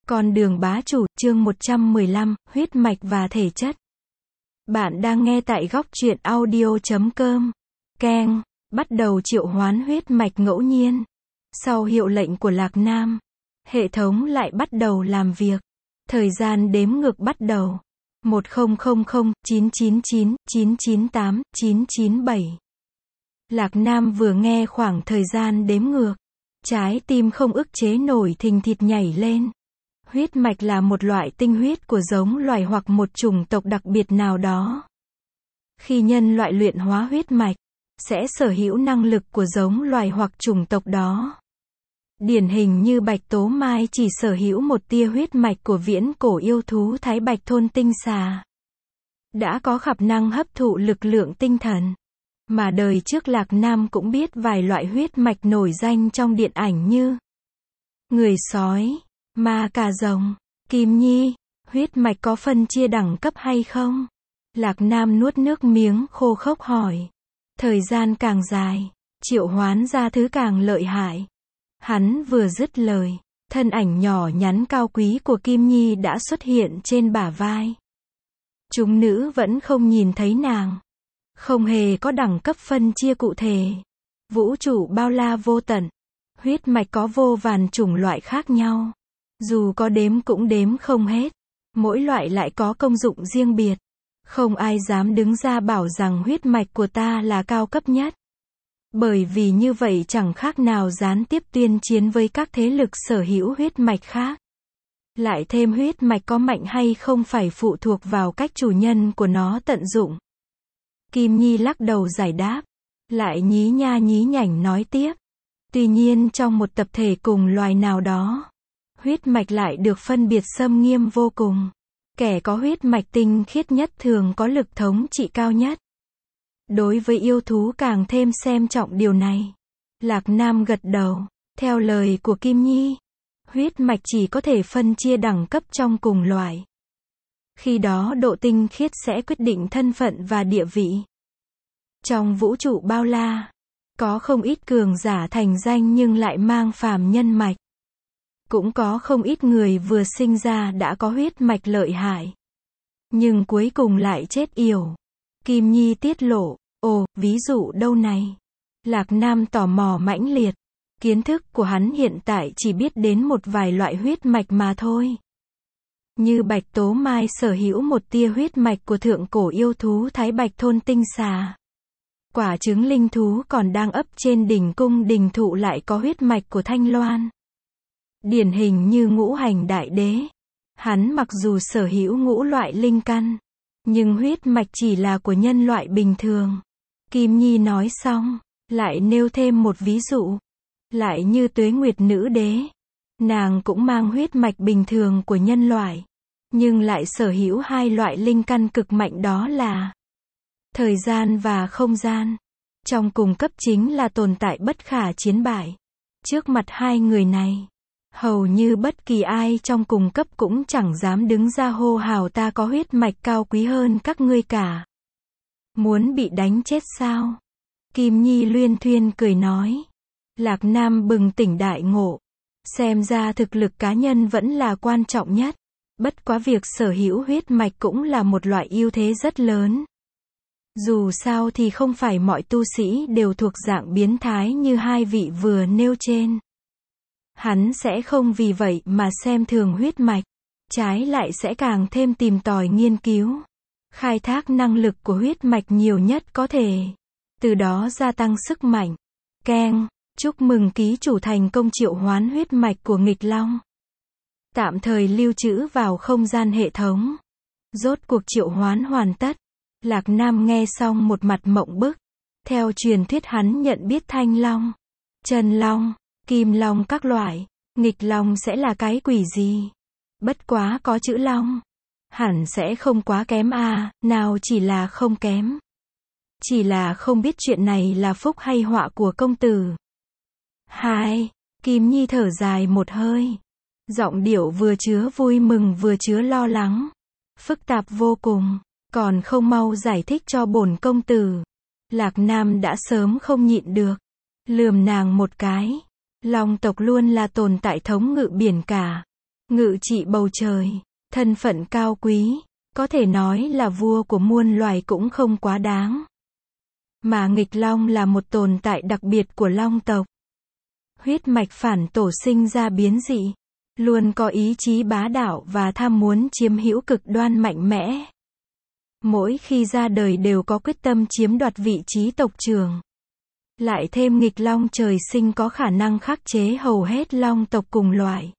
Con đường bá chủ, chương 115, huyết mạch và thể chất. Bạn đang nghe tại góc truyện audio.com. Keng, bắt đầu triệu hoán huyết mạch ngẫu nhiên. Sau hiệu lệnh của Lạc Nam, hệ thống lại bắt đầu làm việc. Thời gian đếm ngược bắt đầu. 1000-999-998-997. Lạc Nam vừa nghe khoảng thời gian đếm ngược, trái tim không ức chế nổi thình thịch nhảy lên. Huyết mạch là một loại tinh huyết của giống loài hoặc một chủng tộc đặc biệt nào đó. Khi nhân loại luyện hóa huyết mạch, sẽ sở hữu năng lực của giống loài hoặc chủng tộc đó. Điển hình như Bạch Tố Mai chỉ sở hữu một tia huyết mạch của viễn cổ yêu thú Thái Bạch Thôn Tinh Xà. Đã có khả năng hấp thụ lực lượng tinh thần. Mà đời trước Lạc Nam cũng biết vài loại huyết mạch nổi danh trong điện ảnh như người sói, ma cà rồng, Kim Nhi. Huyết mạch có phân chia đẳng cấp hay không? Lạc Nam nuốt nước miếng khô khốc hỏi. Thời gian càng dài, triệu hoán ra thứ càng lợi hại. Hắn vừa dứt lời, thân ảnh nhỏ nhắn cao quý của Kim Nhi đã xuất hiện trên bả vai. Chúng nữ vẫn không nhìn thấy nàng. Không hề có đẳng cấp phân chia cụ thể. Vũ trụ bao la vô tận. Huyết mạch có vô vàn chủng loại khác nhau. Dù có đếm cũng đếm không hết. Mỗi loại lại có công dụng riêng biệt. Không ai dám đứng ra bảo rằng huyết mạch của ta là cao cấp nhất. Bởi vì như vậy chẳng khác nào gián tiếp tuyên chiến với các thế lực sở hữu huyết mạch khác. Lại thêm huyết mạch có mạnh hay không phải phụ thuộc vào cách chủ nhân của nó tận dụng. Kim Nhi lắc đầu giải đáp. Lại nhí nha nhí nhảnh nói tiếp. Tuy nhiên trong một tập thể cùng loài nào đó, huyết mạch lại được phân biệt xâm nghiêm vô cùng. Kẻ có huyết mạch tinh khiết nhất thường có lực thống trị cao nhất. Đối với yêu thú càng thêm xem trọng điều này. Lạc Nam gật đầu. Theo lời của Kim Nhi, huyết mạch chỉ có thể phân chia đẳng cấp trong cùng loại. Khi đó độ tinh khiết sẽ quyết định thân phận và địa vị. Trong vũ trụ bao la, có không ít cường giả thành danh nhưng lại mang phàm nhân mạch. Cũng có không ít người vừa sinh ra đã có huyết mạch lợi hại, nhưng cuối cùng lại chết yểu. Kim Nhi tiết lộ. Ồ, ví dụ đâu này? Lạc Nam tò mò mãnh liệt. Kiến thức của hắn hiện tại chỉ biết đến một vài loại huyết mạch mà thôi. Như Bạch Tố Mai sở hữu một tia huyết mạch của thượng cổ yêu thú Thái Bạch Thôn Tinh Xà. Quả trứng linh thú còn đang ấp trên đỉnh cung đình thụ lại có huyết mạch của Thanh Loan. Điển hình như Ngũ Hành Đại Đế. Hắn mặc dù sở hữu ngũ loại linh căn, nhưng huyết mạch chỉ là của nhân loại bình thường. Kim Nhi nói xong, lại nêu thêm một ví dụ. Lại như Tuế Nguyệt Nữ Đế. Nàng cũng mang huyết mạch bình thường của nhân loại, nhưng lại sở hữu hai loại linh căn cực mạnh, đó là thời gian và không gian. Trong cùng cấp chính là tồn tại bất khả chiến bại. Trước mặt hai người này, hầu như bất kỳ ai trong cùng cấp cũng chẳng dám đứng ra hô hào ta có huyết mạch cao quý hơn các ngươi cả. Muốn bị đánh chết sao? Kim Nhi luyên thuyên cười nói. Lạc Nam bừng tỉnh đại ngộ. Xem ra thực lực cá nhân vẫn là quan trọng nhất. Bất quá việc sở hữu huyết mạch cũng là một loại ưu thế rất lớn. Dù sao thì không phải mọi tu sĩ đều thuộc dạng biến thái như hai vị vừa nêu trên. Hắn sẽ không vì vậy mà xem thường huyết mạch. Trái lại sẽ càng thêm tìm tòi nghiên cứu. Khai thác năng lực của huyết mạch nhiều nhất có thể. Từ đó gia tăng sức mạnh. Keng, chúc mừng ký chủ thành công triệu hoán huyết mạch của nghịch long. Tạm thời lưu trữ vào không gian hệ thống. Rốt cuộc triệu hoán hoàn tất. Lạc Nam nghe xong một mặt mộng bức. Theo truyền thuyết hắn nhận biết thanh long, chân long, kim long các loại. Nghịch long sẽ là cái quỷ gì? Bất quá có chữ long, hẳn sẽ không quá kém à, nào chỉ là không kém. Chỉ là không biết chuyện này là phúc hay họa của công tử. Hai, Kim Nhi thở dài một hơi. Giọng điệu vừa chứa vui mừng vừa chứa lo lắng. Phức tạp vô cùng, còn không mau giải thích cho bổn công tử. Lạc Nam đã sớm không nhịn được. Lườm nàng một cái. Long tộc luôn là tồn tại thống ngự biển cả. ngự trị bầu trời, thân phận cao quý, có thể nói là vua của muôn loài cũng không quá đáng. Mà nghịch long là một tồn tại đặc biệt của long tộc. Huyết mạch phản tổ sinh ra biến dị, luôn có ý chí bá đạo và tham muốn chiếm hữu cực đoan mạnh mẽ. Mỗi khi ra đời đều có quyết tâm chiếm đoạt vị trí tộc trưởng. Lại thêm nghịch long trời sinh có khả năng khắc chế hầu hết long tộc cùng loại.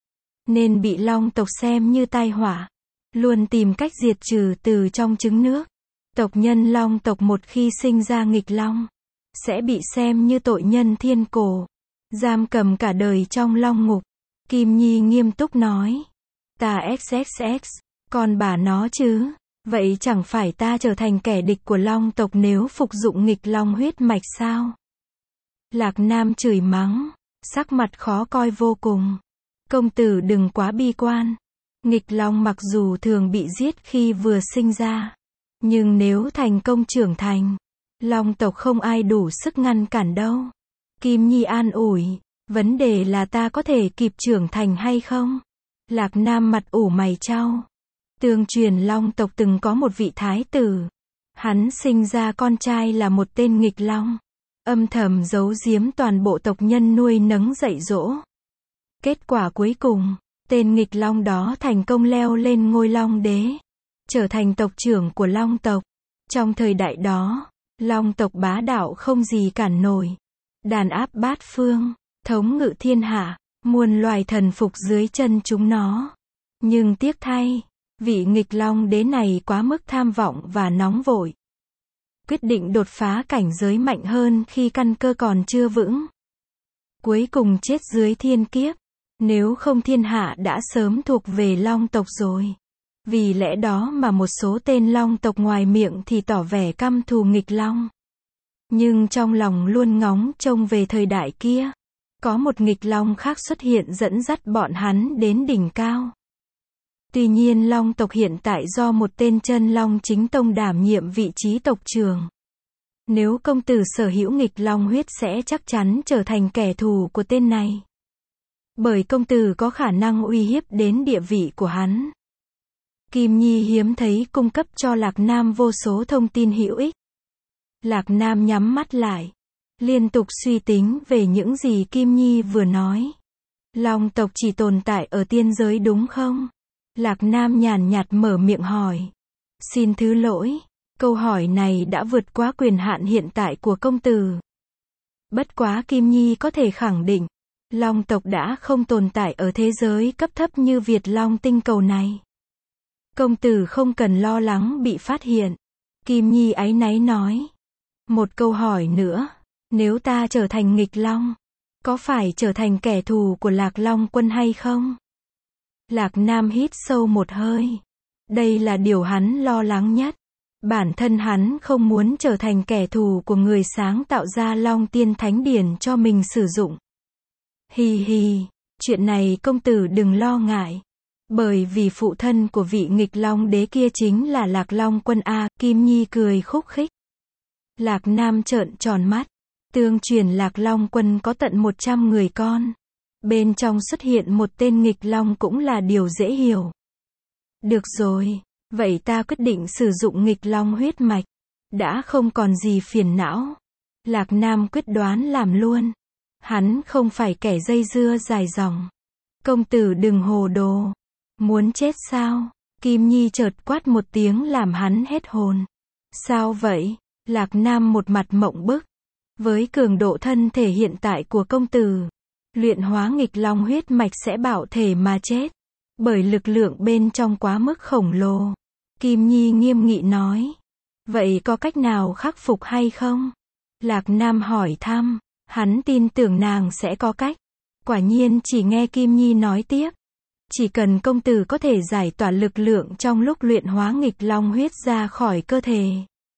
Nên bị long tộc xem như tai họa. Luôn tìm cách diệt trừ từ trong trứng nước. Tộc nhân long tộc một khi sinh ra nghịch long, sẽ bị xem như tội nhân thiên cổ. Giam cầm cả đời trong long ngục. Kim Nhi nghiêm túc nói. Ta XXX, còn bà nó chứ. Vậy chẳng phải ta trở thành kẻ địch của long tộc nếu phục dụng nghịch long huyết mạch sao? Lạc Nam chửi mắng, sắc mặt khó coi vô cùng. Công tử đừng quá bi quan. Nghịch long mặc dù thường bị giết khi vừa sinh ra, nhưng nếu thành công trưởng thành, long tộc không ai đủ sức ngăn cản đâu. Kim Nhi an ủi, vấn đề là ta có thể kịp trưởng thành hay không? Lạc Nam mặt ủ mày chau. Tương truyền long tộc từng có một vị thái tử. Hắn sinh ra con trai là một tên nghịch long. Âm thầm giấu giếm toàn bộ tộc nhân nuôi nấng dạy dỗ. Kết quả cuối cùng, tên nghịch long đó thành công leo lên ngôi long đế, trở thành tộc trưởng của long tộc. Trong thời đại đó, long tộc bá đạo không gì cản nổi. Đàn áp bát phương, thống ngự thiên hạ, muôn loài thần phục dưới chân chúng nó. Nhưng tiếc thay, vị nghịch long đế này quá mức tham vọng và nóng vội. Quyết định đột phá cảnh giới mạnh hơn khi căn cơ còn chưa vững. Cuối cùng chết dưới thiên kiếp. Nếu không thiên hạ đã sớm thuộc về long tộc rồi. Vì lẽ đó mà một số tên long tộc ngoài miệng thì tỏ vẻ căm thù nghịch long. Nhưng trong lòng luôn ngóng trông về thời đại kia. Có một nghịch long khác xuất hiện dẫn dắt bọn hắn đến đỉnh cao. Tuy nhiên long tộc hiện tại do một tên chân long chính tông đảm nhiệm vị trí tộc trưởng. Nếu công tử sở hữu nghịch long huyết sẽ chắc chắn trở thành kẻ thù của tên này. Bởi công tử có khả năng uy hiếp đến địa vị của hắn. Kim Nhi hiếm thấy cung cấp cho Lạc Nam vô số thông tin hữu ích. Lạc Nam nhắm mắt lại, liên tục suy tính về những gì Kim Nhi vừa nói. Long tộc chỉ tồn tại ở tiên giới đúng không? Lạc Nam nhàn nhạt mở miệng hỏi. Xin thứ lỗi, câu hỏi này đã vượt quá quyền hạn hiện tại của công tử. Bất quá Kim Nhi có thể khẳng định, long tộc đã không tồn tại ở thế giới cấp thấp như Việt Long tinh cầu này. Công tử không cần lo lắng bị phát hiện. Kim Nhi áy náy nói. Một câu hỏi nữa, nếu ta trở thành nghịch long, có phải trở thành kẻ thù của Lạc Long quân hay không? Lạc Nam hít sâu một hơi. Đây là điều hắn lo lắng nhất. Bản thân hắn không muốn trở thành kẻ thù của người sáng tạo ra Long Tiên Thánh Điển cho mình sử dụng. Hi hi, chuyện này công tử đừng lo ngại. Bởi vì phụ thân của vị nghịch long đế kia chính là Lạc Long quân A. Kim Nhi cười khúc khích. Lạc Nam trợn tròn mắt. Tương truyền Lạc Long quân có tận 100 người con. Bên trong xuất hiện một tên nghịch long cũng là điều dễ hiểu. Được rồi, vậy ta quyết định sử dụng nghịch long huyết mạch. Đã không còn gì phiền não. Lạc Nam quyết đoán làm luôn. Hắn không phải kẻ dây dưa dài dòng. Công tử đừng hồ đồ. Muốn chết sao? Kim Nhi chợt quát một tiếng làm hắn hết hồn. Sao vậy? Lạc Nam một mặt mộng bức. Với cường độ thân thể hiện tại của công tử, luyện hóa nghịch long huyết mạch sẽ bạo thể mà chết. Bởi lực lượng bên trong quá mức khổng lồ. Kim Nhi nghiêm nghị nói. Vậy có cách nào khắc phục hay không? Lạc Nam hỏi thăm. Hắn tin tưởng nàng sẽ có cách. Quả nhiên chỉ nghe Kim Nhi nói tiếp. Chỉ cần công tử có thể giải tỏa lực lượng trong lúc luyện hóa nghịch long huyết ra khỏi cơ thể,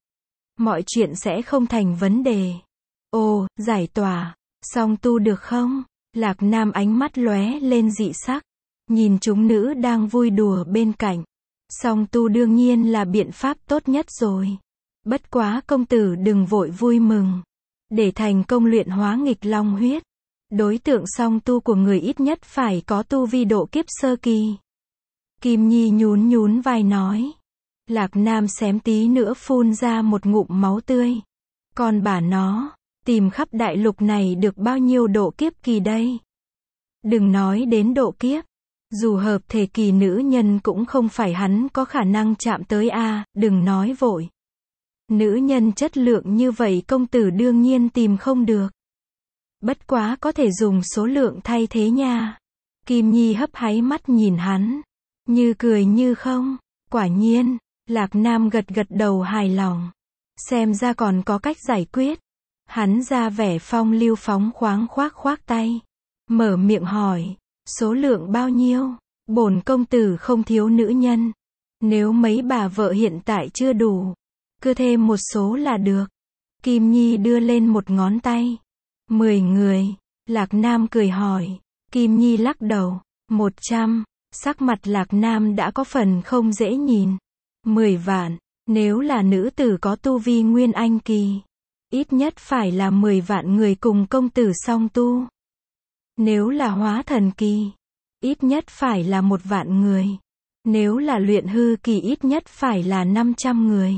mọi chuyện sẽ không thành vấn đề. Ồ, giải tỏa, song tu được không? Lạc Nam ánh mắt lóe lên dị sắc, nhìn chúng nữ đang vui đùa bên cạnh. Song tu đương nhiên là biện pháp tốt nhất rồi. Bất quá công tử đừng vội vui mừng. Để thành công luyện hóa nghịch long huyết, Đối tượng song tu của người ít nhất phải có tu vi độ kiếp sơ kỳ. Kim Nhi nhún nhún vai nói. Lạc Nam xém tí nữa phun ra một ngụm máu tươi. Còn bà nó, tìm khắp đại lục này được bao nhiêu độ kiếp kỳ đây? Đừng nói đến độ kiếp. Dù hợp thể kỳ nữ nhân cũng không phải hắn có khả năng chạm tới a, đừng nói vội. Nữ nhân chất lượng như vậy công tử đương nhiên tìm không được. Bất quá có thể dùng số lượng thay thế nha. Kim Nhi hấp háy mắt nhìn hắn. Như cười như không. Quả nhiên, Lạc Nam gật gật đầu hài lòng. Xem ra còn có cách giải quyết. Hắn ra vẻ phong lưu phóng khoáng khoác tay. Mở miệng hỏi. Số lượng bao nhiêu? Bổn công tử không thiếu nữ nhân. Nếu mấy bà vợ hiện tại chưa đủ, cứ thêm một số là được. Kim Nhi đưa lên một ngón tay. 10 người. Lạc Nam cười hỏi. Kim Nhi lắc đầu. 100. Sắc mặt Lạc Nam đã có phần không dễ nhìn. 10 vạn. Nếu là nữ tử có tu vi nguyên anh kỳ, ít nhất phải là 10 vạn người cùng công tử song tu. Nếu là hóa thần kỳ, ít nhất phải là 1 vạn người. Nếu là luyện hư kỳ ít nhất phải là 500 người.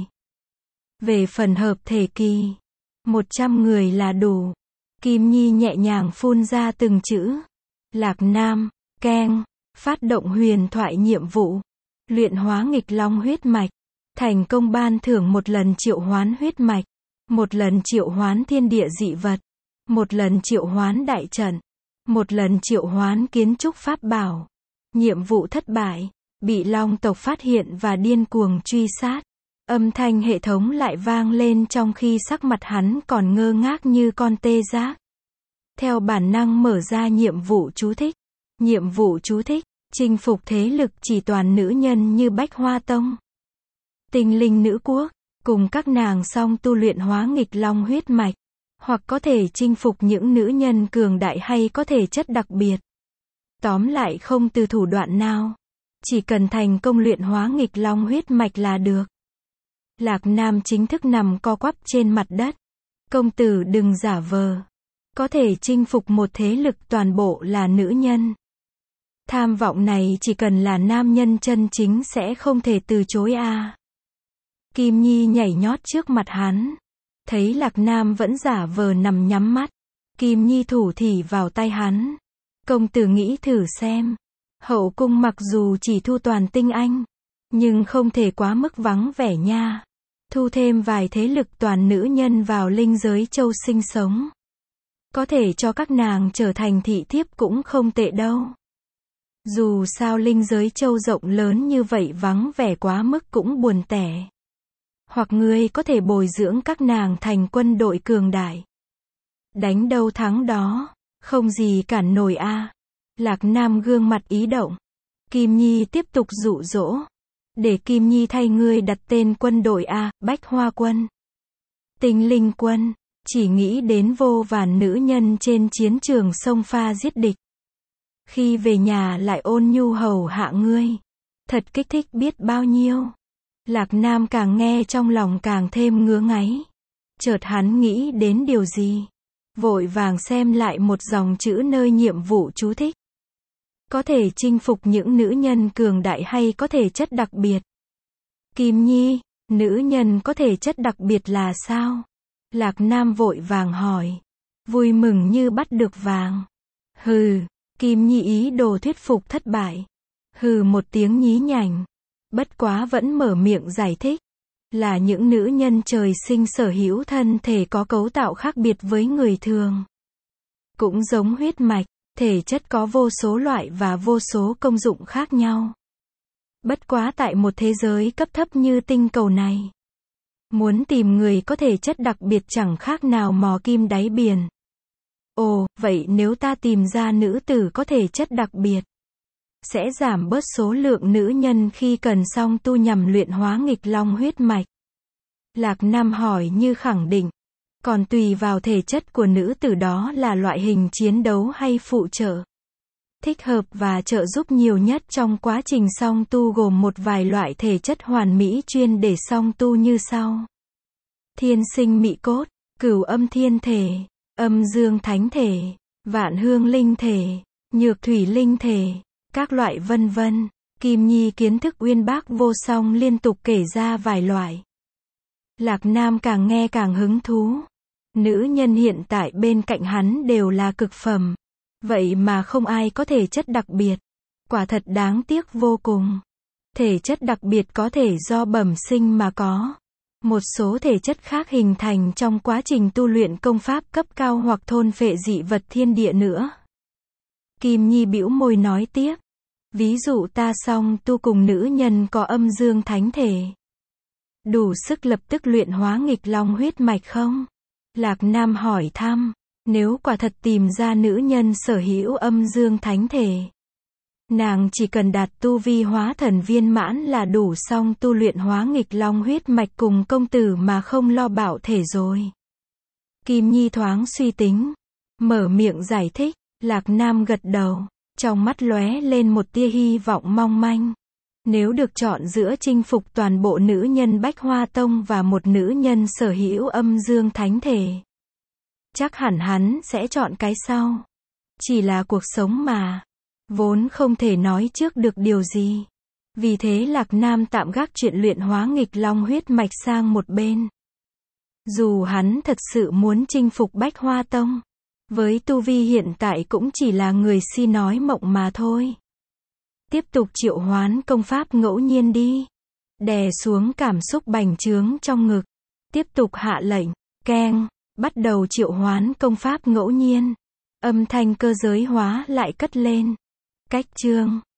Về phần hợp thể kỳ, 100 người là đủ. Kim Nhi nhẹ nhàng phun ra từng chữ. Lạc Nam, keng, phát động huyền thoại nhiệm vụ. Luyện hóa nghịch long huyết mạch. Thành công ban thưởng 1 lần triệu hoán huyết mạch. 1 lần triệu hoán thiên địa dị vật. 1 lần triệu hoán đại trận. 1 lần triệu hoán kiến trúc pháp bảo. Nhiệm vụ thất bại. Bị long tộc phát hiện và điên cuồng truy sát. Âm thanh hệ thống lại vang lên trong khi sắc mặt hắn còn ngơ ngác như con tê giác. Theo bản năng mở ra nhiệm vụ chú thích. Nhiệm vụ chú thích. Chinh phục thế lực chỉ toàn nữ nhân như Bách Hoa Tông. Tinh linh nữ quốc. Cùng các nàng song tu luyện hóa nghịch long huyết mạch. Hoặc có thể chinh phục những nữ nhân cường đại hay có thể chất đặc biệt. Tóm lại không từ thủ đoạn nào. Chỉ cần thành công luyện hóa nghịch long huyết mạch là được. Lạc Nam chính thức nằm co quắp trên mặt đất. Công tử đừng giả vờ. Có thể chinh phục một thế lực toàn bộ là nữ nhân. Tham vọng này chỉ cần là nam nhân chân chính sẽ không thể từ chối a. Kim Nhi nhảy nhót trước mặt hắn. Thấy Lạc Nam vẫn giả vờ nằm nhắm mắt. Kim Nhi thủ thỉ vào tay hắn. Công tử nghĩ thử xem. Hậu cung mặc dù chỉ thu toàn tinh anh, nhưng không thể quá mức vắng vẻ nha. Thu thêm vài thế lực toàn nữ nhân vào linh giới châu sinh sống. Có thể cho các nàng trở thành thị thiếp cũng không tệ đâu. Dù sao linh giới châu rộng lớn như vậy vắng vẻ quá mức cũng buồn tẻ. Hoặc ngươi có thể bồi dưỡng các nàng thành quân đội cường đại. Đánh đâu thắng đó, không gì cản nổi a. Lạc Nam gương mặt ý động. Kim Nhi tiếp tục dụ dỗ. Để Kim Nhi thay ngươi đặt tên quân đội a, Bách Hoa quân. Tinh linh quân. Chỉ nghĩ đến vô vàn nữ nhân trên chiến trường xông pha giết địch. Khi về nhà lại ôn nhu hầu hạ ngươi. Thật kích thích biết bao nhiêu. Lạc Nam càng nghe trong lòng càng thêm ngứa ngáy. Chợt hắn nghĩ đến điều gì. Vội vàng xem lại một dòng chữ nơi nhiệm vụ chú thích. Có thể chinh phục những nữ nhân cường đại hay có thể chất đặc biệt. Kim Nhi, nữ nhân có thể chất đặc biệt là sao? Lạc Nam vội vàng hỏi. Vui mừng như bắt được vàng. Hừ, Kim Nhi ý đồ thuyết phục thất bại. Hừ một tiếng nhí nhảnh. Bất quá vẫn mở miệng giải thích. Là những nữ nhân trời sinh sở hữu thân thể có cấu tạo khác biệt với người thường. Cũng giống huyết mạch, thể chất có vô số loại và vô số công dụng khác nhau. Bất quá tại một thế giới cấp thấp như tinh cầu này, muốn tìm người có thể chất đặc biệt chẳng khác nào mò kim đáy biển. Ồ, vậy nếu ta tìm ra nữ tử có thể chất đặc biệt, sẽ giảm bớt số lượng nữ nhân khi cần song tu nhằm luyện hóa nghịch long huyết mạch. Lạc Nam hỏi như khẳng định. Còn tùy vào thể chất của nữ tử đó là loại hình chiến đấu hay phụ trợ. Thích hợp và trợ giúp nhiều nhất trong quá trình song tu gồm một vài loại thể chất hoàn mỹ chuyên để song tu như sau. Thiên sinh mị cốt, cửu âm thiên thể, âm dương thánh thể, Vạn hương linh thể, nhược thủy linh thể, các loại vân vân. Kim Nhi kiến thức uyên bác vô song liên tục kể ra vài loại. Lạc Nam càng nghe càng hứng thú. Nữ nhân hiện tại bên cạnh hắn đều là cực phẩm. Vậy mà không ai có thể chất đặc biệt. Quả thật đáng tiếc vô cùng. Thể chất đặc biệt có thể do bẩm sinh mà có. Một số thể chất khác hình thành trong quá trình tu luyện công pháp cấp cao hoặc thôn phệ dị vật thiên địa nữa. Kim Nhi bĩu môi nói tiếp. Ví dụ ta song tu cùng nữ nhân có âm dương thánh thể. Đủ sức lập tức luyện hóa nghịch long huyết mạch không? Lạc Nam hỏi thăm. Nếu quả thật tìm ra nữ nhân sở hữu âm dương thánh thể, nàng chỉ cần đạt tu vi hóa thần viên mãn là đủ xong tu luyện hóa nghịch long huyết mạch cùng công tử mà không lo bạo thể rồi. Kim Nhi thoáng suy tính, mở miệng giải thích. Lạc Nam gật đầu, trong mắt lóe lên một tia hy vọng mong manh. Nếu được chọn giữa chinh phục toàn bộ nữ nhân Bách Hoa Tông và một nữ nhân sở hữu âm dương thánh thể, chắc hẳn hắn sẽ chọn cái sau. Chỉ là cuộc sống mà, vốn không thể nói trước được điều gì. Vì thế Lạc Nam tạm gác chuyện luyện hóa nghịch long huyết mạch sang một bên. Dù hắn thật sự muốn chinh phục Bách Hoa Tông, với tu vi hiện tại cũng chỉ là người si nói mộng mà thôi. Tiếp tục triệu hoán công pháp ngẫu nhiên đi. Đè xuống cảm xúc bành trướng trong ngực. Tiếp tục hạ lệnh, keng, bắt đầu triệu hoán công pháp ngẫu nhiên. Âm thanh cơ giới hóa lại cất lên. Cách chương